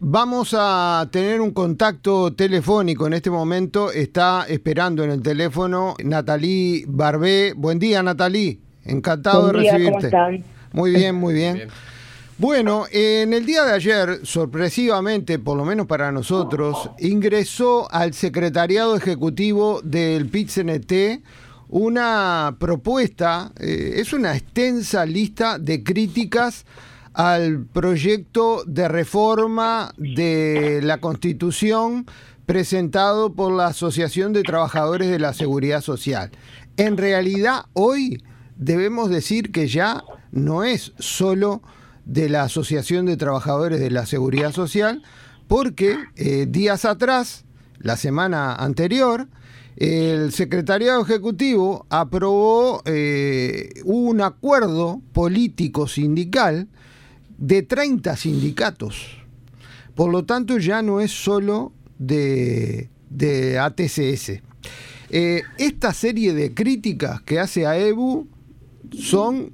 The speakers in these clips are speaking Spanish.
Vamos a tener un contacto telefónico en este momento. Está esperando en el teléfono Nathalie Barbé. Buen día, Nathalie. Encantado Buen día, de recibirte. ¿cómo están? Muy bien, muy bien. Bueno, en el día de ayer, sorpresivamente, por lo menos para nosotros, ingresó al secretariado ejecutivo del PIT-CNT una propuesta, es una extensa lista de críticas al proyecto de reforma de la Constitución presentado por la Asociación de Trabajadores de la Seguridad Social. En realidad, hoy debemos decir que ya no es solo de la Asociación de Trabajadores de la Seguridad Social, porque días atrás, la semana anterior, el Secretariado Ejecutivo aprobó un acuerdo político sindical de 30 sindicatos. Por lo tanto, ya no es solo de ATCS. Esta serie de críticas que hace AEBU son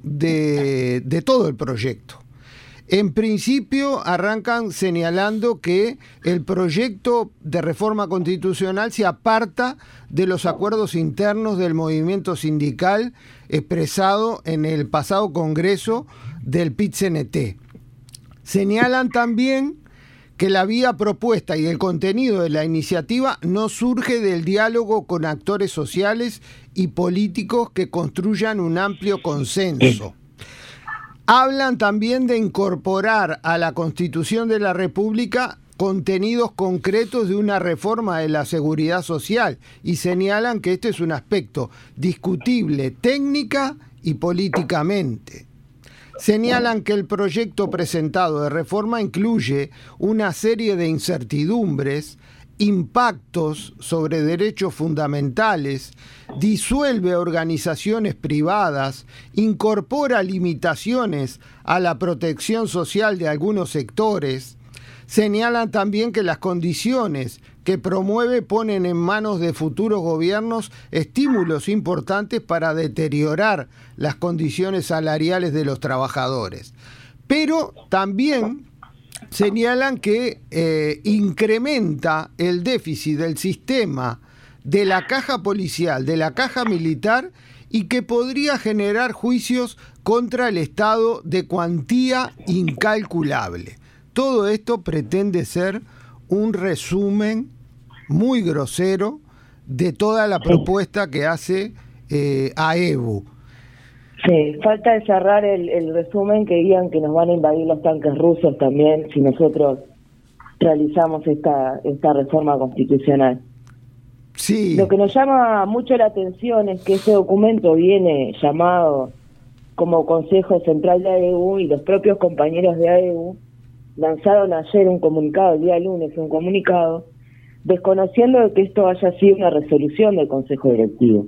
de todo el proyecto. En principio arrancan señalando que el proyecto de reforma constitucional se aparta de los acuerdos internos del movimiento sindical expresado en el pasado Congreso del PIT-CNT. Señalan también que la vía propuesta y el contenido de la iniciativa no surge del diálogo con actores sociales y políticos que construyan un amplio consenso. Hablan también de incorporar a la Constitución de la República contenidos concretos de una reforma de la seguridad social y señalan que este es un aspecto discutible técnica y políticamente. Señalan que el proyecto presentado de reforma incluye una serie de incertidumbres, impactos sobre derechos fundamentales, disuelve organizaciones privadas, incorpora limitaciones a la protección social de algunos sectores. Señalan también que las condiciones que promueve ponen en manos de futuros gobiernos estímulos importantes para deteriorar las condiciones salariales de los trabajadores. Pero también señalan que incrementa el déficit del sistema de la caja policial, de la caja militar, y que podría generar juicios contra el Estado de cuantía incalculable. Todo esto pretende ser un resumen muy grosero de toda la propuesta que hace AEBU. Sí, falta de cerrar el resumen, que digan que nos van a invadir los tanques rusos también si nosotros realizamos esta reforma constitucional. Sí. Lo que nos llama mucho la atención es que ese documento viene llamado como Consejo Central de AEBU, y los propios compañeros de AEBU lanzaron ayer un comunicado, el día lunes un comunicado, desconociendo de que esto haya sido una resolución del Consejo Directivo.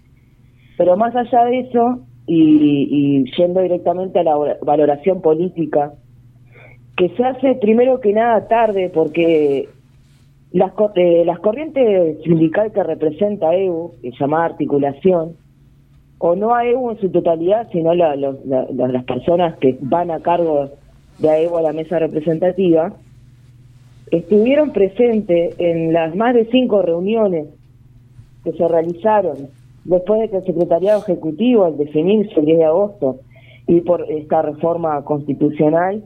Pero más allá de eso, y yendo directamente a la valoración política, que se hace primero que nada tarde, porque las corrientes sindical que representa AEBU, llamada articulación, o no AEBU en su totalidad, sino las personas que van a cargo de AEBU a la mesa representativa, estuvieron presentes en las más de 5 reuniones que se realizaron después de que el Secretariado Ejecutivo, al definirse el 10 de agosto, y por esta reforma constitucional,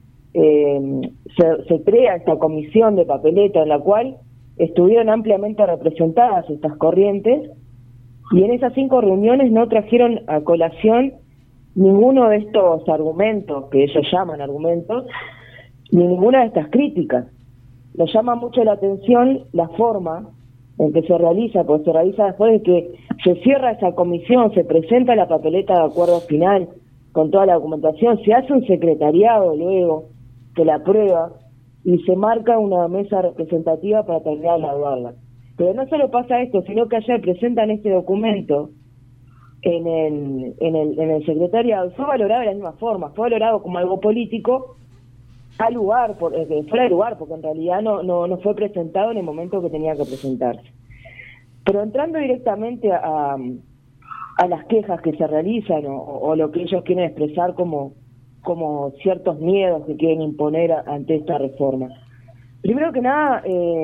se crea esta comisión de papeleta en la cual estuvieron ampliamente representadas estas corrientes, y en esas 5 reuniones no trajeron a colación ninguno de estos argumentos, que ellos llaman argumentos, ni ninguna de estas críticas. Les llama mucho la atención la forma en que se realiza, porque se realiza después de que se cierra esa comisión, se presenta la papeleta de acuerdo final con toda la documentación, se hace un secretariado luego que la aprueba y se marca una mesa representativa para terminar de evaluarla. Pero no solo pasa esto, sino que ayer presentan este documento en el secretariado, fue valorado de la misma forma, fue valorado como algo político fuera de lugar, porque en realidad no fue presentado en el momento que tenía que presentarse. Pero entrando directamente a las quejas que se realizan o lo que ellos quieren expresar como ciertos miedos que quieren imponer ante esta reforma. Primero que nada,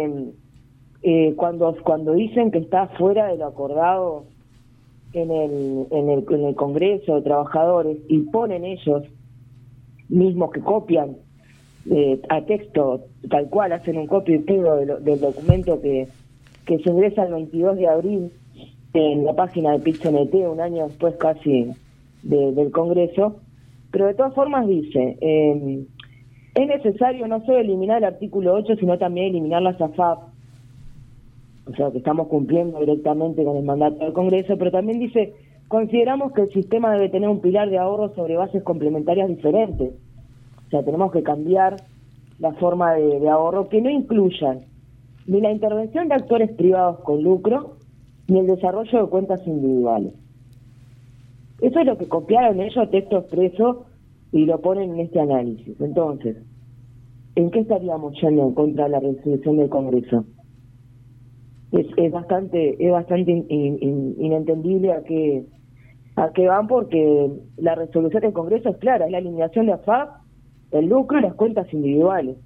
cuando dicen que está fuera de lo acordado en el Congreso de Trabajadores y ponen ellos mismos que copian a texto, tal cual, hacen un copio y pego del documento que se ingresa el 22 de abril en la página de PIT-CNT, un año después casi del Congreso, pero de todas formas dice, es necesario no solo eliminar el artículo 8, sino también eliminar las AFAP, o sea que estamos cumpliendo directamente con el mandato del Congreso, pero también dice, consideramos que el sistema debe tener un pilar de ahorro sobre bases complementarias diferentes, o sea, tenemos que cambiar la forma de ahorro que no incluyan ni la intervención de actores privados con lucro, ni el desarrollo de cuentas individuales. Eso es lo que copiaron ellos a texto expreso y lo ponen en este análisis. Entonces, ¿en qué estaríamos yendo en contra de la resolución del Congreso? Es bastante inentendible a qué van, porque la resolución del Congreso es clara, es la eliminación de AFAP, el lucro y las cuentas individuales.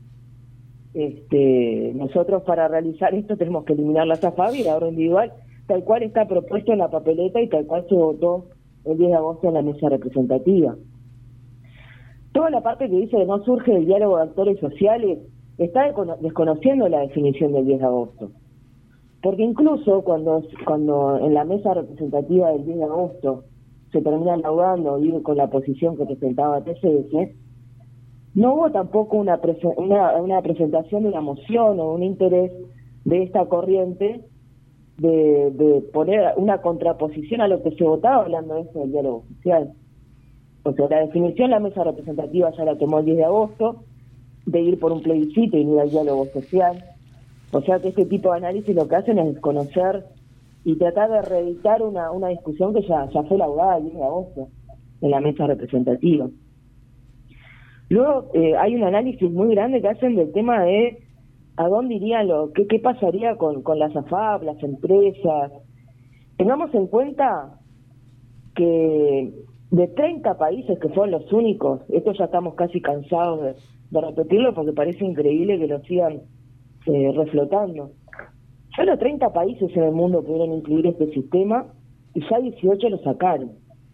Nosotros para realizar esto tenemos que eliminar las AFAP y el ahorro individual, tal cual está propuesto en la papeleta y tal cual se votó el 10 de agosto en la mesa representativa. Toda la parte que dice que no surge del diálogo de actores sociales está desconociendo la definición del 10 de agosto. Porque incluso cuando en la mesa representativa del 10 de agosto se termina laudando y con la posición que presentaba TCS, no hubo tampoco una presentación de una moción o un interés de esta corriente de poner una contraposición a lo que se votaba hablando de eso del diálogo social. O sea, la definición la mesa representativa ya la tomó el 10 de agosto, de ir por un plebiscito y no ir al diálogo social. O sea que este tipo de análisis lo que hacen es desconocer y tratar de reeditar una discusión que ya fue laudada el 10 de agosto en la mesa representativa. Luego hay un análisis muy grande que hacen del tema de a dónde irían qué pasaría con las AFAP, las empresas. Tengamos en cuenta que de 30 países que fueron los únicos, esto ya estamos casi cansados de repetirlo porque parece increíble que lo sigan reflotando. Solo 30 países en el mundo pudieron incluir este sistema y ya 18 lo sacaron.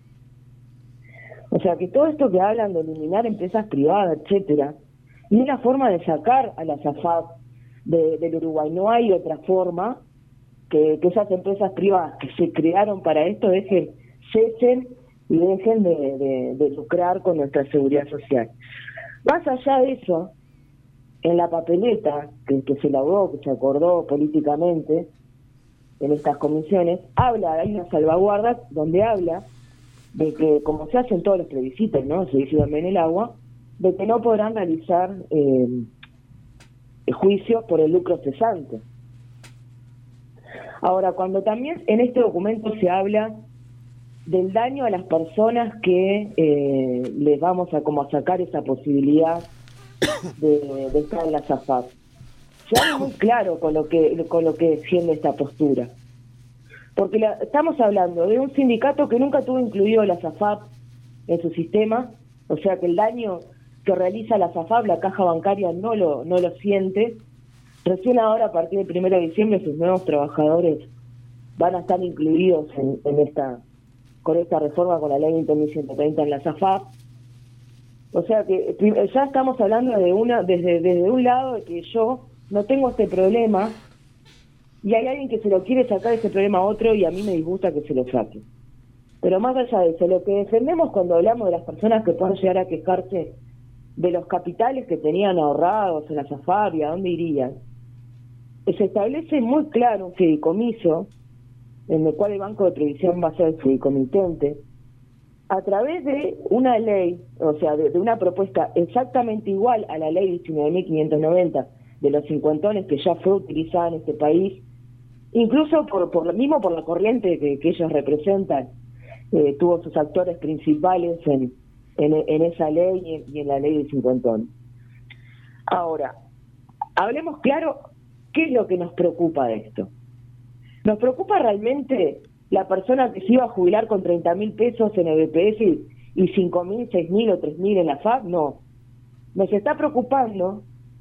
O sea que todo esto que hablan de eliminar empresas privadas, etcétera, y una forma de sacar a las AFAP del Uruguay. No hay otra forma que esas empresas privadas que se crearon para esto cesen y dejen de lucrar con nuestra seguridad social. Más allá de eso, en la papeleta que se elaboró, que se acordó políticamente en estas comisiones, hay una salvaguarda donde habla de que, como se hacen todos los plebiscitos, ¿no? Se dice también el agua, de que no podrán realizar juicios por el lucro cesante. Ahora, cuando también en este documento se habla del daño a las personas que les vamos a sacar esa posibilidad de estar en la AFAP, se habla muy claro con lo que defiende esta postura. Porque estamos hablando de un sindicato que nunca tuvo incluido las AFAP en su sistema, o sea que el daño que realiza la AFAP, la caja bancaria, no lo siente. Recién ahora, a partir del 1 de diciembre, sus nuevos trabajadores van a estar incluidos con esta reforma, con la ley 20.130 en las AFAP. O sea que ya estamos hablando desde un lado de que yo no tengo este problema, y hay alguien que se lo quiere sacar ese problema a otro y a mí me disgusta que se lo saque. Pero más allá de eso, lo que defendemos cuando hablamos de las personas que puedan llegar a quejarse de los capitales que tenían ahorrados en la AFAP y a dónde irían, se establece muy claro un fideicomiso en el cual el Banco de Previsión va a ser el fideicomitente, a través de una ley, o sea, de una propuesta exactamente igual a la ley 19.590 de los cincuentones que ya fue utilizada en este país, incluso por la corriente que ellos representan, tuvo sus actores principales en esa ley y en la ley del cincuentón. Ahora, hablemos claro, ¿qué es lo que nos preocupa de esto? ¿Nos preocupa realmente la persona que se iba a jubilar con 30.000 pesos en el BPS y 5.000, 6.000 o 3.000 en la FAP? No. Nos está preocupando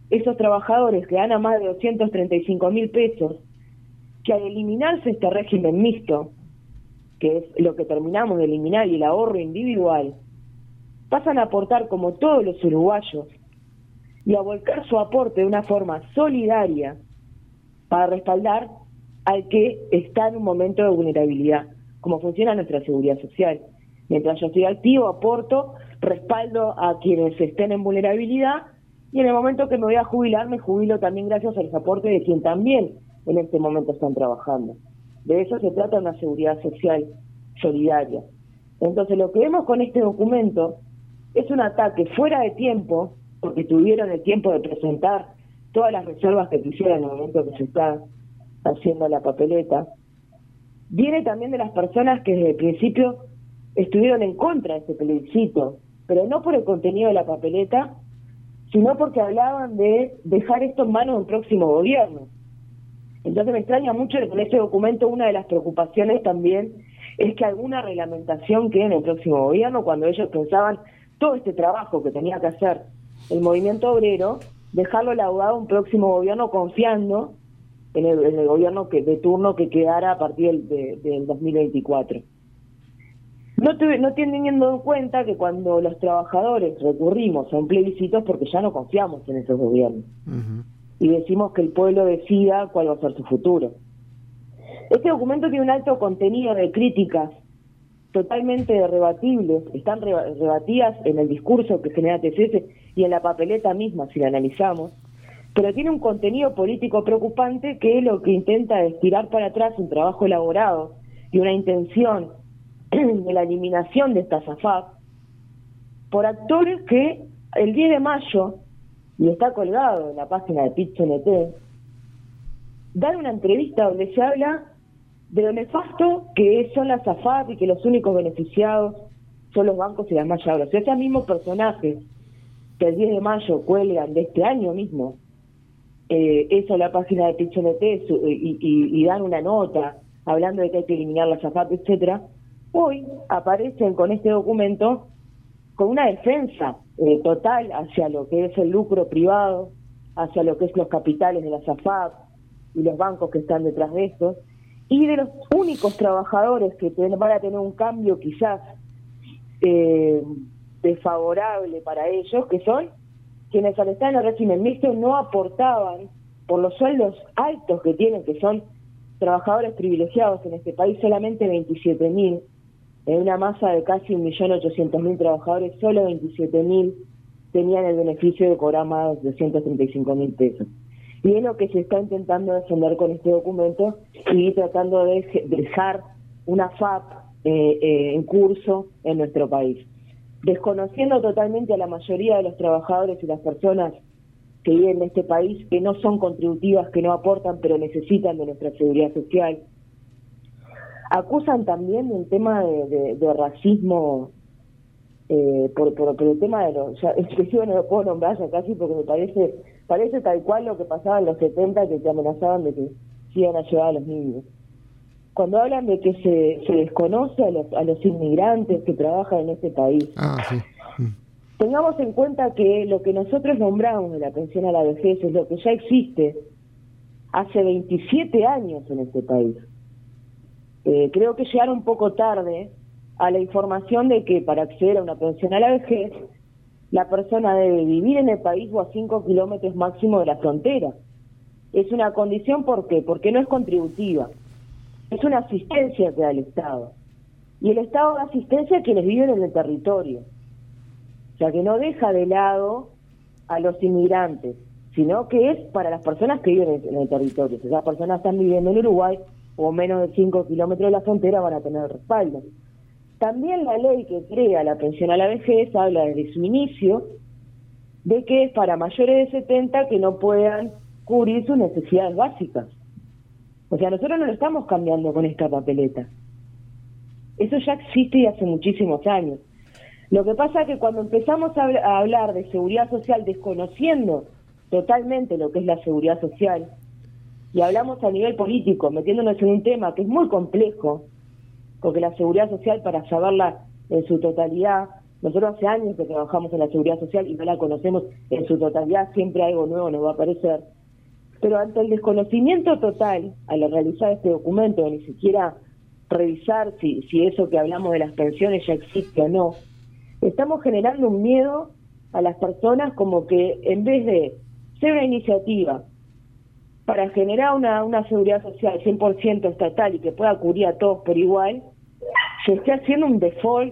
esos trabajadores que ganan más de 235.000 pesos, que al eliminarse este régimen mixto, que es lo que terminamos de eliminar, y el ahorro individual, pasan a aportar como todos los uruguayos y a volcar su aporte de una forma solidaria para respaldar al que está en un momento de vulnerabilidad, como funciona nuestra seguridad social. Mientras yo estoy activo, aporto, respaldo a quienes estén en vulnerabilidad, y en el momento que me voy a jubilar, me jubilo también gracias al aporte de quien también en este momento están trabajando. De eso se trata una seguridad social solidaria. Entonces, lo que vemos con este documento es un ataque fuera de tiempo, porque tuvieron el tiempo de presentar todas las reservas que quisieran en el momento que se está haciendo la papeleta. Viene también de las personas que desde el principio estuvieron en contra de este plebiscito, pero no por el contenido de la papeleta, sino porque hablaban de dejar esto en manos del próximo gobierno. Entonces me extraña mucho que en este documento una de las preocupaciones también es que alguna reglamentación quede en el próximo gobierno, cuando ellos pensaban todo este trabajo que tenía que hacer el movimiento obrero, dejarlo laudado a un próximo gobierno confiando en el gobierno de turno que quedara a partir del 2024. No teniendo en cuenta que cuando los trabajadores recurrimos a un plebiscito es porque ya no confiamos en esos gobiernos. Y decimos que el pueblo decida cuál va a ser su futuro. Este documento tiene un alto contenido de críticas totalmente rebatibles, están rebatidas en el discurso que genera TCS y en la papeleta misma, si la analizamos, pero tiene un contenido político preocupante que es lo que intenta es tirar para atrás un trabajo elaborado y una intención de la eliminación de esta AFAP por actores que el 10 de mayo, y está colgado en la página de PIT-CNT, dan una entrevista donde se habla de lo nefasto que son las AFAP y que los únicos beneficiados son los bancos y las mayabras. O sea, esos mismos personajes que el 10 de mayo cuelgan de este año mismo, eso en la página de PIT-CNT y dan una nota hablando de que hay que eliminar las AFAP, etcétera, hoy aparecen con este documento con una defensa total hacia lo que es el lucro privado, hacia lo que es los capitales de las AFAP y los bancos que están detrás de estos, y de los únicos trabajadores que van a tener un cambio quizás desfavorable para ellos, que son quienes al estar en el régimen mixto no aportaban por los sueldos altos que tienen, que son trabajadores privilegiados en este país, solamente 27.000, en una masa de casi 1.800.000 trabajadores, solo 27.000 tenían el beneficio de cobrar más de 235.000 pesos. Y es lo que se está intentando defender con este documento y tratando de dejar una FAP en curso en nuestro país, desconociendo totalmente a la mayoría de los trabajadores y las personas que viven en este país, que no son contributivas, que no aportan, pero necesitan de nuestra seguridad social. Acusan también del tema de racismo, por el tema de los... Yo no lo puedo nombrar ya casi porque me parece tal cual lo que pasaba en los 70, que te amenazaban de que se iban a llevar a los niños. Cuando hablan de que se desconoce a los inmigrantes que trabajan en este país. Sí. Tengamos en cuenta que lo que nosotros nombramos de la pensión a la vejez es lo que ya existe hace 27 años en este país. Creo que llegaron un poco tarde a la información de que para acceder a una pensión a la vejez, la persona debe vivir en el país o a 5 kilómetros máximo de la frontera. Es una condición, ¿por qué? Porque no es contributiva. Es una asistencia que da el Estado. Y el Estado da asistencia a quienes viven en el territorio. O sea, que no deja de lado a los inmigrantes, sino que es para las personas que viven en el territorio. Si esas personas están viviendo en Uruguay o menos de 5 kilómetros de la frontera, van a tener respaldo. También la ley que crea la pensión a la vejez habla desde su inicio de que es para mayores de 70 que no puedan cubrir sus necesidades básicas. O sea, nosotros no lo estamos cambiando con esta papeleta. Eso ya existe y hace muchísimos años. Lo que pasa es que cuando empezamos a hablar de seguridad social desconociendo totalmente lo que es la seguridad social, y hablamos a nivel político, metiéndonos en un tema que es muy complejo, porque la seguridad social, para saberla en su totalidad, Nosotros hace años que trabajamos en la seguridad social y no la conocemos en su totalidad, siempre algo nuevo nos va a aparecer. Pero ante el desconocimiento total, al realizar este documento, ni siquiera revisar si eso que hablamos de las pensiones ya existe o no, estamos generando un miedo a las personas, como que en vez de ser una iniciativa para generar una seguridad social 100% estatal y que pueda cubrir a todos por igual, se esté haciendo un default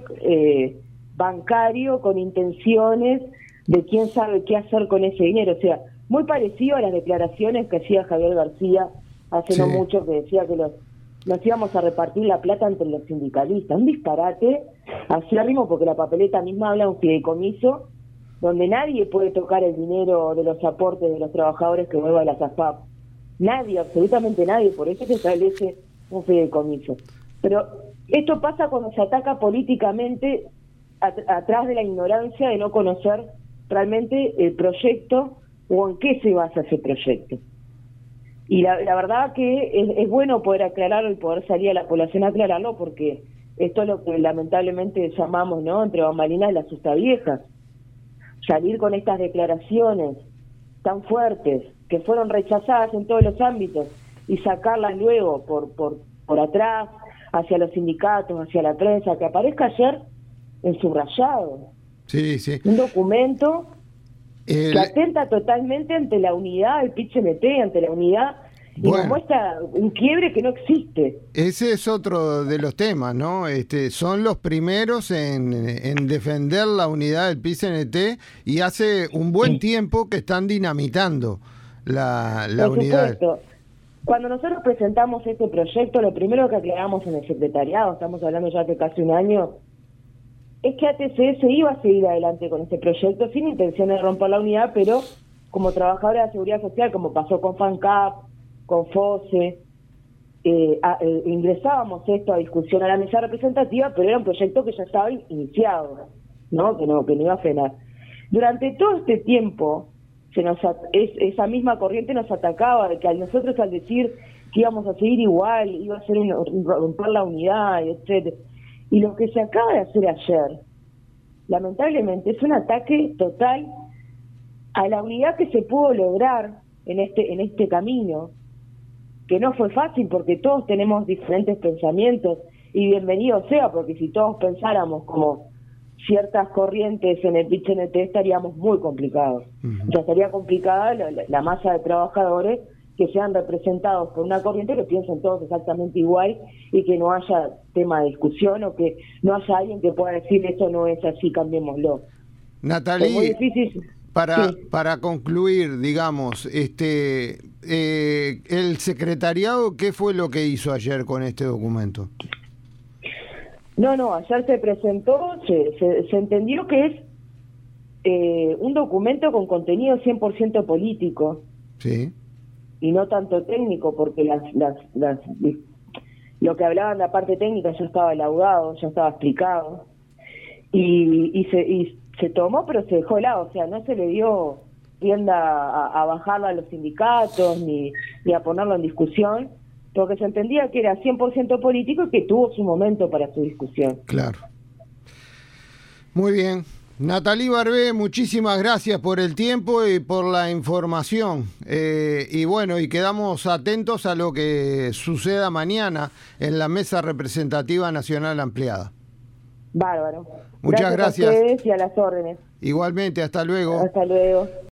bancario con intenciones de quién sabe qué hacer con ese dinero. O sea, muy parecido a las declaraciones que hacía Javier García hace no mucho, que decía que nos íbamos a repartir la plata entre los sindicalistas. Un disparate acérrimo, porque la papeleta misma habla de un fideicomiso donde nadie puede tocar el dinero de los aportes de los trabajadores que vuelva a la SAFAP. Nadie, absolutamente nadie, por eso se establece un fideicomiso. Pero esto pasa cuando se ataca políticamente atrás de la ignorancia de no conocer realmente el proyecto o en qué se basa ese proyecto. Y la verdad que es bueno poder aclararlo y poder salir a la población a aclararlo, porque esto es lo que lamentablemente llamamos, ¿no?, entre bambalinas, las asustaviejas. Salir con estas declaraciones tan fuertes que fueron rechazadas en todos los ámbitos y sacarlas luego por atrás hacia los sindicatos, hacia la prensa, que aparezca ayer en subrayado. Sí, sí. Un documento que atenta totalmente ante la unidad del PIT-CNT, ante la unidad, y nos muestra un quiebre que no existe. Ese es otro de los temas, ¿no? Son los primeros en defender la unidad del PIT-CNT, y hace un buen tiempo que están dinamitando la unidad. Supuesto. Cuando nosotros presentamos este proyecto, lo primero que aclaramos en el secretariado, estamos hablando ya de casi un año, es que ATCS iba a seguir adelante con este proyecto sin intención de romper la unidad, pero como trabajadora de la seguridad social, como pasó con FANCAP, con FOSE, ingresábamos esto a discusión a la mesa representativa, pero era un proyecto que ya estaba iniciado, ¿no? Que no iba a frenar. Durante todo este tiempo, esa misma corriente nos atacaba, de que nosotros, al decir que íbamos a seguir igual, iba a ser romper la unidad, etcétera. Y lo que se acaba de hacer ayer, lamentablemente, es un ataque total a la unidad que se pudo lograr en este camino, que no fue fácil porque todos tenemos diferentes pensamientos, y bienvenido sea, porque si todos pensáramos como ciertas corrientes en el PIT-CNT estaríamos muy complicados. Ya estaría complicada la masa de trabajadores que sean representados por una corriente que piensen todos exactamente igual y que no haya tema de discusión, o que no haya alguien que pueda decir esto no es así, cambiémoslo. Natalie, es muy difícil. Para concluir, digamos, el secretariado, ¿qué fue lo que hizo ayer con este documento? No, ayer se presentó, se entendió que es un documento con contenido 100% político. Sí. Y no tanto técnico, porque lo que hablaban de la parte técnica ya estaba elaudado, ya estaba explicado, y se tomó, pero se dejó de lado. O sea, no se le dio tienda a bajarlo a los sindicatos ni a ponerlo en discusión, porque se entendía que era 100% político y que tuvo su momento para su discusión. Claro. Muy bien. Natalie Barbé, muchísimas gracias por el tiempo y por la información. Y bueno, y quedamos atentos a lo que suceda mañana en la Mesa Representativa Nacional Ampliada. Bárbaro. Muchas gracias. A ustedes y a las órdenes. Igualmente, hasta luego. Hasta luego.